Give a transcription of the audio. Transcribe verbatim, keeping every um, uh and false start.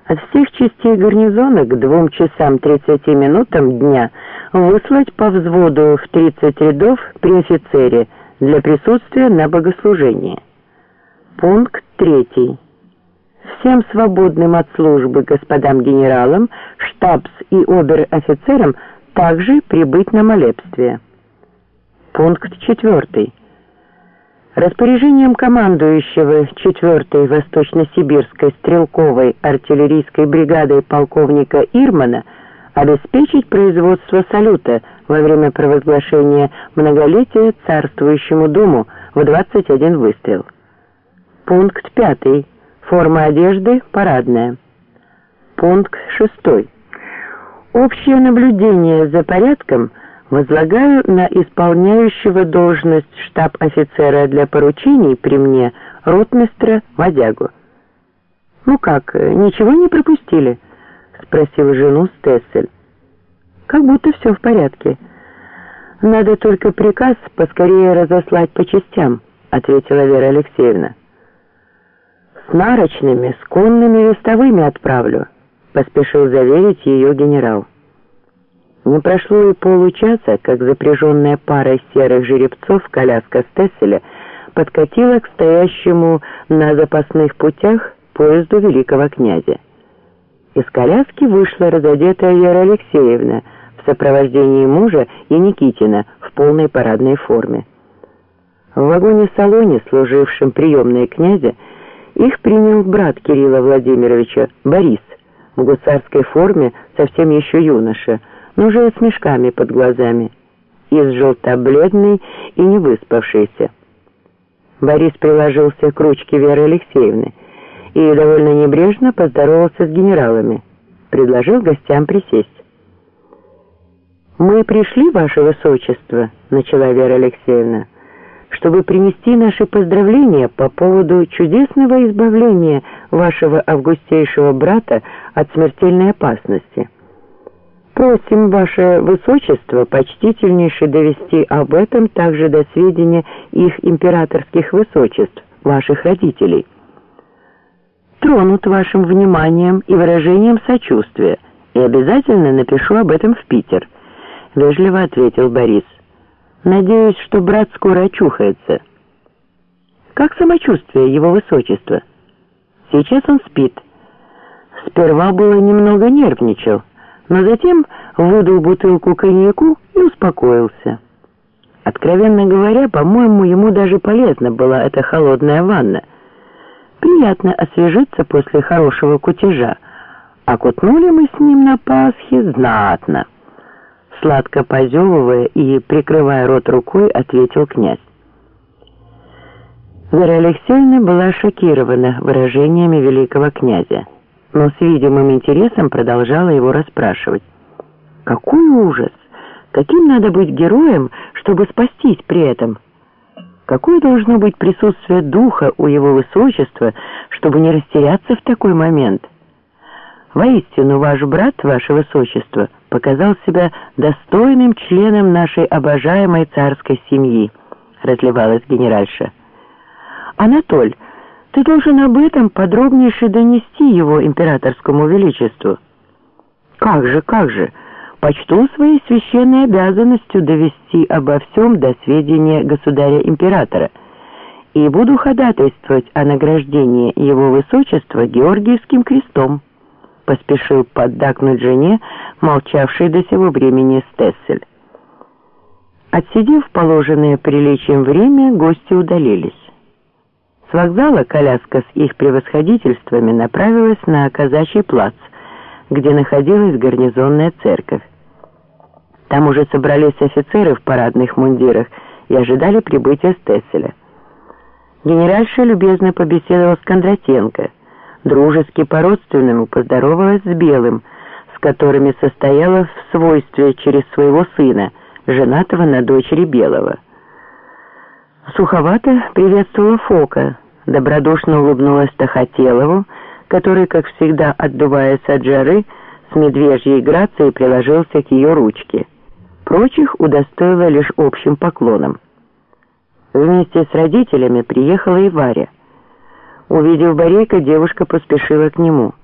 От всех частей гарнизона к двум часам тридцати минутам дня выслать по взводу в тридцать рядов при офицере для присутствия на богослужении. Пункт третий. Всем свободным от службы господам генералам, штабс- и обер-офицерам также прибыть на молебствие. Пункт четвертый. Распоряжением командующего четвёртой Восточно-Сибирской стрелковой артиллерийской бригадой полковника Ирмана обеспечить производство салюта во время провозглашения многолетия царствующему дому в двадцать один выстрел. Пункт пятый. Форма одежды парадная. Пункт шестой. Общее наблюдение за порядком возлагаю на исполняющего должность штаб-офицера для поручений при мне ротмистра Водягу. «Ну как, ничего не пропустили?» — спросил жену Стессель. «Как будто все в порядке. Надо только приказ поскорее разослать по частям», — ответила Вера Алексеевна. «С нарочными, с конными вестовыми отправлю», — поспешил заверить ее генерал. Не прошло и получаса, как запряженная парой серых жеребцов коляска Стесселя подкатила к стоящему на запасных путях поезду великого князя. Из коляски вышла разодетая Вера Алексеевна в сопровождении мужа и Никитина в полной парадной форме. В вагоне-салоне, служившем приемной князя, их принял брат Кирилла Владимировича, Борис, в гусарской форме, совсем еще юноша, но уже с мешками под глазами, изжелто-бледный и не выспавшийся. Борис приложился к ручке Веры Алексеевны и довольно небрежно поздоровался с генералами, предложил гостям присесть. «Мы пришли, Ваше Высочество», — начала Вера Алексеевна, «чтобы принести наши поздравления по поводу чудесного избавления вашего августейшего брата от смертельной опасности. Просим, Ваше Высочество, почтительнейше довести об этом также до сведения их императорских высочеств, ваших родителей. Тронут вашим вниманием и выражением сочувствия, и обязательно напишу об этом в Питер», — вежливо ответил Борис. «Надеюсь, что брат скоро очухается». «Как самочувствие его высочества?» «Сейчас он спит. Сперва было немного нервничал, но затем выдал бутылку коньяку и успокоился. Откровенно говоря, по-моему, ему даже полезна была эта холодная ванна. Приятно освежиться после хорошего кутежа, а кутнули мы с ним на Пасхе знатно». Сладко позевывая и прикрывая рот рукой, ответил князь. Вера Алексеевна была шокирована выражениями великого князя, но с видимым интересом продолжала его расспрашивать. «Какой ужас! Каким надо быть героем, чтобы спастись при этом? Какое должно быть присутствие духа у его высочества, чтобы не растеряться в такой момент? Воистину, ваш брат, ваше высочество, показал себя достойным членом нашей обожаемой царской семьи», — разливалась генеральша. «Анатоль, ты должен об этом подробнейше донести его императорскому величеству». «Как же, как же, почту своей священной обязанностью довести обо всем до сведения государя-императора и буду ходатайствовать о награждении его высочества Георгиевским крестом», — поспешил поддакнуть жене, молчавшей до сего времени Стессель. Отсидев положенное приличием время, гости удалились. С вокзала коляска с их превосходительствами направилась на Казачий плац, где находилась гарнизонная церковь. Там уже собрались офицеры в парадных мундирах и ожидали прибытия Стесселя. Генеральша любезно побеседовала с Кондратенко, дружески по-родственному поздоровалась с Белым, с которыми состояла в свойстве через своего сына, женатого на дочери Белого. Суховато приветствовала Фока, добродушно улыбнулась Тахотелову, который, как всегда, отдуваясь от жары, с медвежьей грацией приложился к ее ручке. Прочих удостоила лишь общим поклоном. Вместе с родителями приехала и Варя. Увидев Борейка, девушка поспешила к нему.